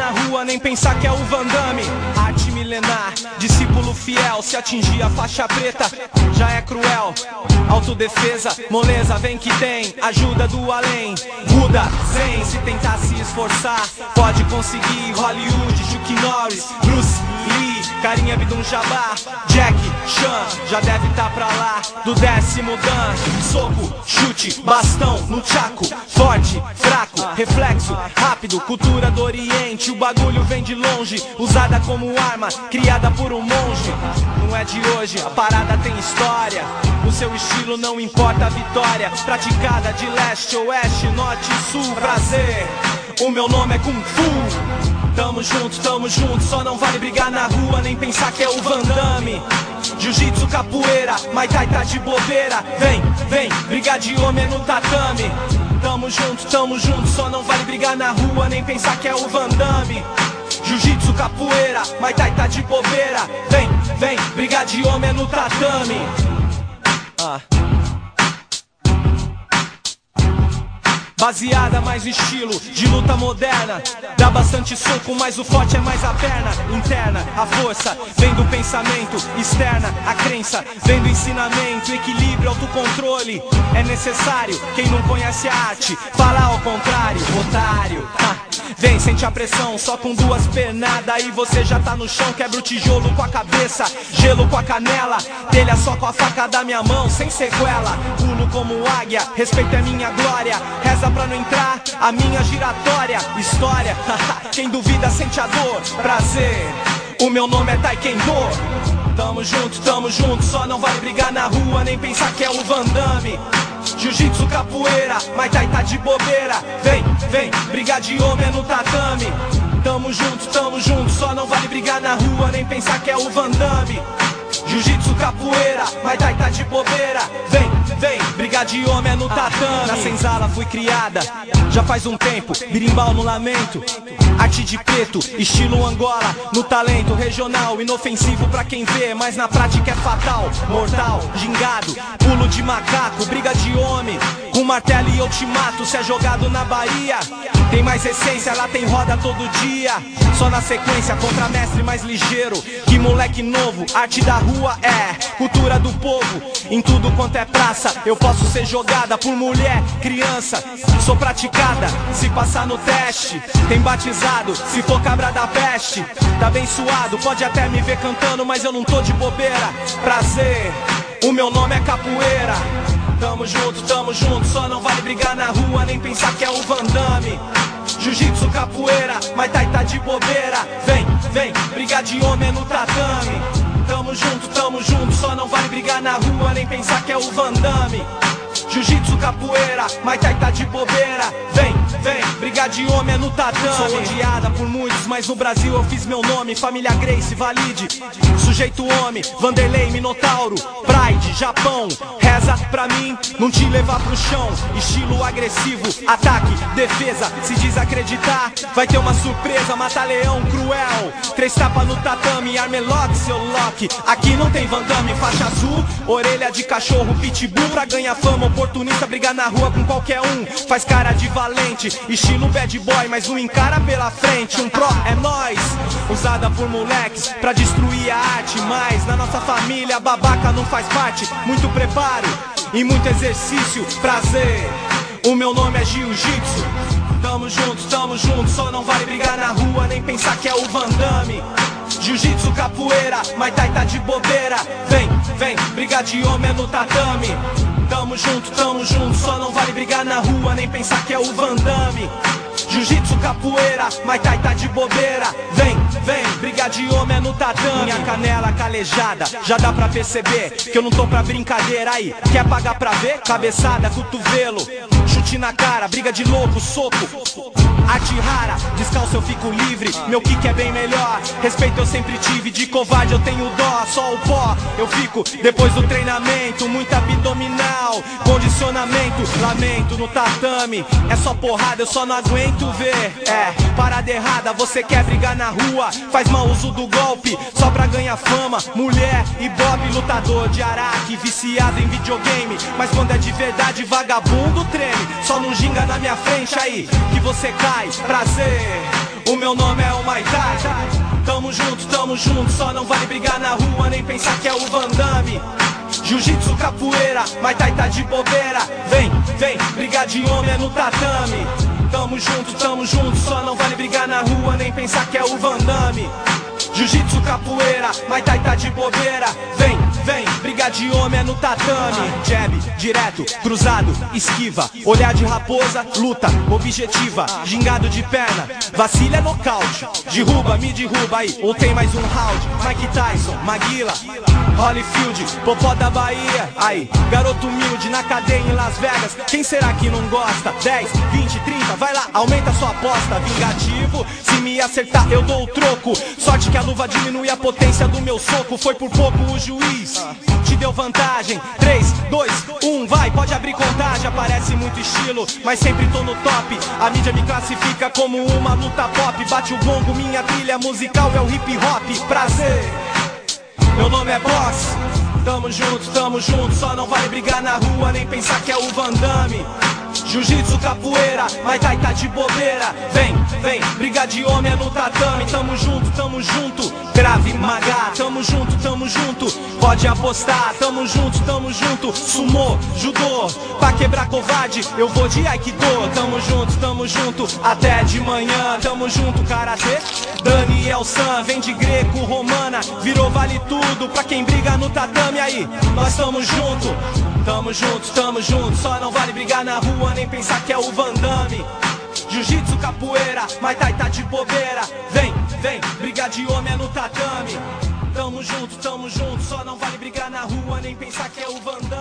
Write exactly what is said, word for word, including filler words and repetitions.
na rua, nem pensar que é o Van Damme. Arte milenar, discípulo fiel. Se atingir a faixa preta, já é cruel. Autodefesa, moleza, vem que tem. Ajuda do além, Buda, Zen. Se tentar se esforçar, pode conseguir. Hollywood, Chuck Norris, Bruce Lee, Karim Abdul-Jabbar, Jack Chan, já deve tá pra lá do décimo dan. Soco, chute, bastão no chaco. Forte, fraco, reflexo, rápido. Cultura do Oriente, o bagulho vem de longe. Usada como arma, criada por um monge. Não é de hoje, a parada tem história. O seu estilo não importa a vitória. Praticada de leste, oeste, norte e sul. Prazer, o meu nome é Kung Fu. Tamo junto, tamo junto, só não vale brigar na rua, nem pensar que é o Van Damme. Jiu-jitsu, capoeira, Muay Thai tá de bobeira. Vem, vem, brigar de homem no tatame. Tamo junto, tamo junto, só não vale brigar na rua, nem pensar que é o Van Damme. Jiu-jitsu, capoeira, Muay Thai tá de bobeira. Vem, vem, brigar de homem no tatame. Ah. Baseada mais no estilo de luta moderna. Dá bastante soco, mas o forte é mais a perna. Interna, a força vem do pensamento. Externa, a crença vem do ensinamento. Equilíbrio, autocontrole é necessário. Quem não conhece a arte, fala ao contrário. Otário, ha. Vem, sente a pressão, só com duas pernadas. Aí você já tá no chão, quebra o tijolo com a cabeça. Gelo com a canela, telha só com a faca da minha mão, sem sequela. Pulo como águia, respeito é minha glória. Reza pra não entrar, a minha giratória. História, quem duvida sente a dor. Prazer, o meu nome é Taekwondo. Tamo junto, tamo junto, só não vai brigar na rua, nem pensar que é o Van Damme. Jiu-jitsu, capoeira, Muay Thai tá de bobeira. Vem, vem, brigar de homem no tatame. Tamo junto, tamo junto, só não vale brigar na rua, nem pensar que é o Van Damme. Jiu-jitsu, capoeira, Muay Thai tá de bobeira. Vem, vem, brigar de homem no tatame. Na senzala fui criada, já faz um tempo. Birimbau no lamento, arte de preto, estilo Angola. No talento regional, inofensivo pra quem vê, mas na prática é fatal. Mortal, gingado, pulo de macaco. Briga de homem, com martelo e eu te mato. Se é jogado na Bahia, tem mais essência, lá tem roda todo dia. Só na sequência, contra mestre mais ligeiro. Que moleque novo, arte da rua é cultura do povo. Em tudo quanto é praça, eu posso ser jogada por mulher, criança. Sou praticada, se passar no teste. Tem batizado, se for cabra da peste. Tá bem suado, pode até me ver cantando, mas eu não tô de bobeira. Prazer, o meu nome é capoeira. Tamo junto, tamo junto, só não vale brigar na rua, nem pensar que é o Van Damme. Jiu-jitsu, capoeira, Muay Thai tá de bobeira. Vem, vem, brigar de homem no tatame. Tamo junto, tamo junto, só não vale brigar na rua, nem pensar que é o Van Damme. Jiu-jitsu, capoeira, Muay Thai tá de bobeira. Vem, vem, brigar de homem no tatame. Sou odiada por muitos, mas no Brasil eu fiz meu nome. Família Grace, Valide, sujeito homem, Vanderlei, Minotauro, Pride, Japão. Reza pra mim, não te levar pro chão. Estilo agressivo, ataque, defesa. Se desacreditar, vai ter uma surpresa. Mata leão cruel, três tapas no tatame. Armelock, seu Loki, aqui não tem Van Damme. Faixa azul, orelha de cachorro, pitbull. Pra ganhar fama, oportunista, brigar na rua com qualquer um. Faz cara de valente, estilo bad boy, mas não encara pela frente. Um pro é nós, usada por moleques pra destruir a arte. Mas na nossa família, babaca não faz parte. Muito preparo e muito exercício. Prazer, o meu nome é Jiu-Jitsu. Tamo junto, tamo junto, só não vale brigar na rua, nem pensar que é o Van Damme. Jiu-jitsu, capoeira, Muay Thai tá de bobeira. Vem, vem, brigar de homem no tatame. Tamo junto, tamo junto, só não vale brigar na rua, nem pensar que é o Van Damme. Jiu-jitsu, capoeira, Muay Thai tá de bobeira. Vem, vem, briga de homem no tatame. Minha canela calejada, já dá pra perceber que eu não tô pra brincadeira. Aí, quer pagar pra ver? Cabeçada, cotovelo, chute na cara, briga de louco, soco. Arte rara, descalço eu fico livre. Meu kick é bem melhor, respeito eu sempre tive. De covarde eu tenho dó, só o pó eu fico depois do treinamento. Muito abdominal, condicionamento. Lamento no tatame, é só porrada, eu só não aguento ver. É, parada errada, você quer brigar na rua, faz mau uso do golpe, só pra ganhar fama. Mulher e bob, lutador de araque, viciado em videogame. Mas quando é de verdade, vagabundo treme. Só não ginga na minha frente aí, que você cai. Prazer, o meu nome é o Muay Thai. Tamo junto, tamo junto, só não vale brigar na rua, nem pensar que é o Van Damme. Jiu-jitsu, capoeira, Muay Thai tá de bobeira. Vem, vem, brigar de homem é no tatame. Tamo junto, tamo junto, só não vale brigar na rua, nem pensar que é o Van Damme. Jiu-jitsu, capoeira, Muay Thai tá de bobeira. Vem, vem, briga de homem é no tatame. Jab, direto, cruzado, esquiva. Olhar de raposa, luta, objetiva. Gingado de perna, vacila é nocaute. Derruba, me derruba aí, ou tem mais um round. Mike Tyson, Maguila, Holyfield, Popó da Bahia. Aí, garoto humilde na cadeia em Las Vegas. Quem será que não gosta? dez, vinte, trinta, vai lá, aumenta sua aposta. Vingativo, se me acertar eu dou o troco. Sorte que a luva diminui a potência do meu soco. Foi por pouco o juiz te deu vantagem. Três, dois, um, vai, pode abrir contagem. Parece muito estilo, mas sempre tô no top. A mídia me classifica como uma luta pop. Bate o gongo, minha trilha musical é o hip hop. Prazer, meu nome é Boss. Tamo junto, tamo junto, só não vale brigar na rua, nem pensar que é o Van Damme. Jiu-jitsu, capoeira, Muay Thai tá de bobeira. Vem, vem, briga de homem é no tatame. Tamo junto, tamo junto, Krav Maga. Tamo junto, tamo junto, pode apostar. Tamo junto, tamo junto, sumô, judô. Pra quebrar covarde, eu vou de aikido. Tamo junto, tamo junto, até de manhã. Tamo junto, karatê, Daniel San. Vem de greco, romana, virou vale tudo. Pra quem briga no tatame aí, nós tamo junto. Tamo junto, tamo junto, só não vale brigar na rua, nem pensar que é o Van Damme. Jiu-jitsu, capoeira, Muay Thai tá de bobeira. Vem, vem, briga de homem é no tatame. Tamo junto, tamo junto, só não vale brigar na rua, nem pensar que é o Van Damme.